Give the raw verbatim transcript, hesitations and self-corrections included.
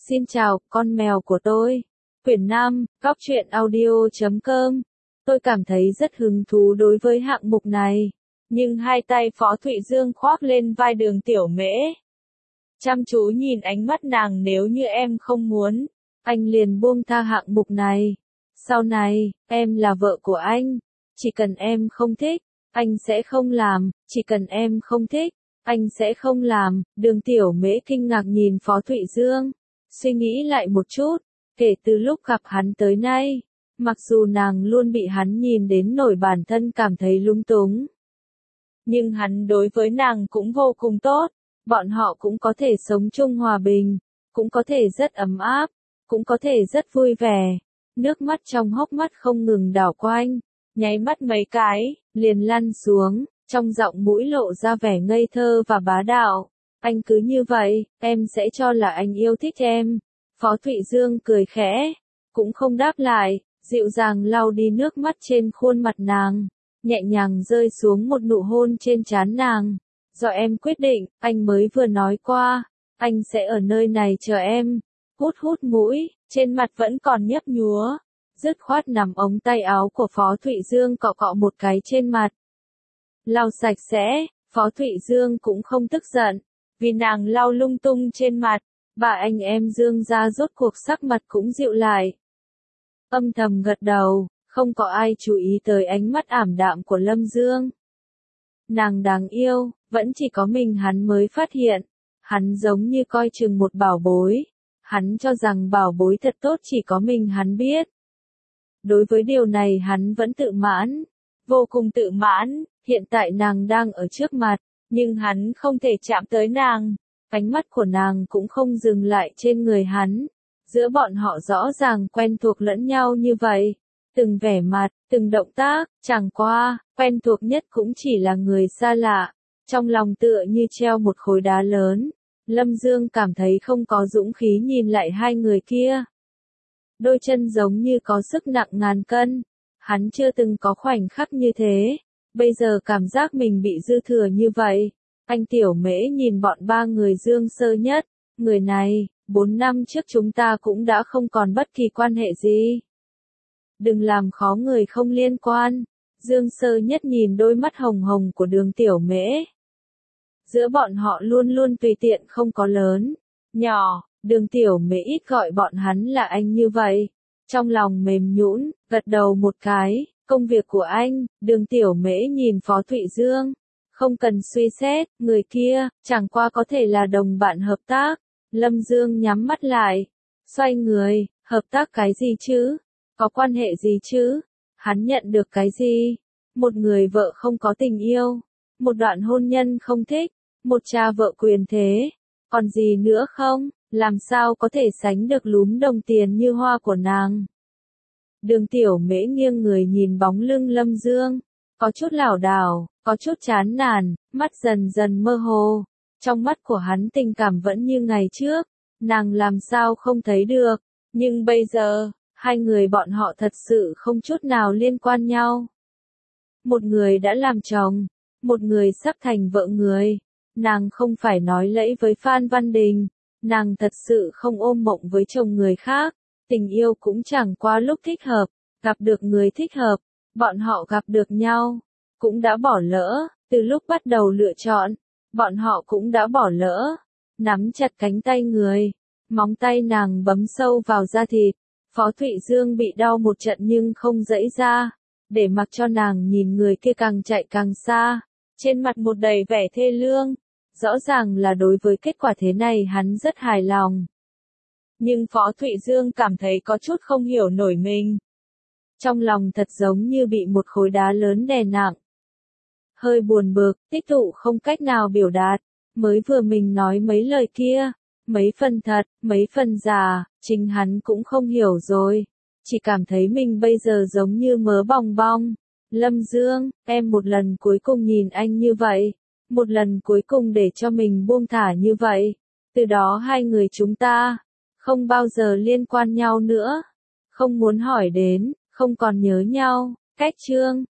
Xin chào, con mèo của tôi. Quyển năm, góc truyện audio chấm com. Tôi cảm thấy rất hứng thú đối với hạng mục này. Nhưng hai tay Phó Thụy Dương khoác lên vai Đường Tiểu Mễ. Chăm chú nhìn ánh mắt nàng, nếu như em không muốn, anh liền buông tha hạng mục này. Sau này, em là vợ của anh. Chỉ cần em không thích, anh sẽ không làm. Chỉ cần em không thích, anh sẽ không làm. Đường Tiểu Mễ kinh ngạc nhìn Phó Thụy Dương. Suy nghĩ lại một chút, kể từ lúc gặp hắn tới nay, mặc dù nàng luôn bị hắn nhìn đến nỗi bản thân cảm thấy lung túng, nhưng hắn đối với nàng cũng vô cùng tốt, bọn họ cũng có thể sống chung hòa bình, cũng có thể rất ấm áp, cũng có thể rất vui vẻ. Nước mắt trong hốc mắt không ngừng đảo quanh, nháy mắt mấy cái, liền lăn xuống, trong giọng mũi lộ ra vẻ ngây thơ và bá đạo. Anh cứ như vậy, em sẽ cho là anh yêu thích em. Phó Thụy Dương cười khẽ, cũng không đáp lại, dịu dàng lau đi nước mắt trên khuôn mặt nàng, nhẹ nhàng rơi xuống một nụ hôn trên trán nàng. Do em quyết định, anh mới vừa nói qua, anh sẽ ở nơi này chờ em. Hút hút mũi, trên mặt vẫn còn nhấp nhúa, dứt khoát nắm ống tay áo của Phó Thụy Dương cọ cọ một cái trên mặt. Lau sạch sẽ, Phó Thụy Dương cũng không tức giận, vì nàng lau lung tung trên mặt, bà anh em Dương gia rốt cuộc sắc mặt cũng dịu lại. Âm thầm gật đầu, không có ai chú ý tới ánh mắt ảm đạm của Lâm Dương. Nàng đáng yêu, vẫn chỉ có mình hắn mới phát hiện, hắn giống như coi chừng một bảo bối, hắn cho rằng bảo bối thật tốt chỉ có mình hắn biết. Đối với điều này hắn vẫn tự mãn, vô cùng tự mãn, hiện tại nàng đang ở trước mặt. Nhưng hắn không thể chạm tới nàng, ánh mắt của nàng cũng không dừng lại trên người hắn. Giữa bọn họ rõ ràng quen thuộc lẫn nhau như vậy, từng vẻ mặt, từng động tác, chẳng qua, quen thuộc nhất cũng chỉ là người xa lạ. Trong lòng tựa như treo một khối đá lớn, Lâm Dương cảm thấy không có dũng khí nhìn lại hai người kia. Đôi chân giống như có sức nặng ngàn cân, hắn chưa từng có khoảnh khắc như thế. Bây giờ cảm giác mình bị dư thừa như vậy. Anh Tiểu Mễ nhìn bọn ba người Dương Sơ Nhất. Người này, bốn năm trước chúng ta cũng đã không còn bất kỳ quan hệ gì. Đừng làm khó người không liên quan. Dương Sơ Nhất nhìn đôi mắt hồng hồng của Đường Tiểu Mễ. Giữa bọn họ luôn luôn tùy tiện, không có lớn, nhỏ. Đường Tiểu Mễ ít gọi bọn hắn là anh như vậy. Trong lòng mềm nhũn, gật đầu một cái. Công việc của anh, Đường Tiểu Mễ nhìn Phó Thụy Dương. Không cần suy xét, người kia, chẳng qua có thể là đồng bạn hợp tác. Lâm Dương nhắm mắt lại, xoay người, hợp tác cái gì chứ? Có quan hệ gì chứ? Hắn nhận được cái gì? Một người vợ không có tình yêu, một đoạn hôn nhân không thích, một cha vợ quyền thế, còn gì nữa không? Làm sao có thể sánh được lúm đồng tiền như hoa của nàng? Đường Tiểu Mễ nghiêng người nhìn bóng lưng Lâm Dương, có chút lảo đảo, có chút chán nản, mắt dần dần mơ hồ. Trong mắt của hắn tình cảm vẫn như ngày trước, nàng làm sao không thấy được, nhưng bây giờ, hai người bọn họ thật sự không chút nào liên quan nhau. Một người đã làm chồng, một người sắp thành vợ người. Nàng không phải nói lẫy với Phan Văn Đình, nàng thật sự không ôm mộng với chồng người khác. Tình yêu cũng chẳng qua lúc thích hợp, gặp được người thích hợp, bọn họ gặp được nhau, cũng đã bỏ lỡ, từ lúc bắt đầu lựa chọn, bọn họ cũng đã bỏ lỡ. Nắm chặt cánh tay người, móng tay nàng bấm sâu vào da thịt, Phó Thụy Dương bị đau một trận nhưng không giãy ra, để mặc cho nàng nhìn người kia càng chạy càng xa, trên mặt một đầy vẻ thê lương, rõ ràng là đối với kết quả thế này hắn rất hài lòng. Nhưng Phó Thụy Dương cảm thấy có chút không hiểu nổi mình. Trong lòng thật giống như bị một khối đá lớn đè nặng. Hơi buồn bực, tích tụ không cách nào biểu đạt. Mới vừa mình nói mấy lời kia, mấy phần thật, mấy phần giả, chính hắn cũng không hiểu rồi. Chỉ cảm thấy mình bây giờ giống như mớ bong bong. Lâm Dương, em một lần cuối cùng nhìn anh như vậy. Một lần cuối cùng để cho mình buông thả như vậy. Từ đó hai người chúng ta không bao giờ liên quan nhau nữa, không muốn hỏi đến, không còn nhớ nhau. Cách chương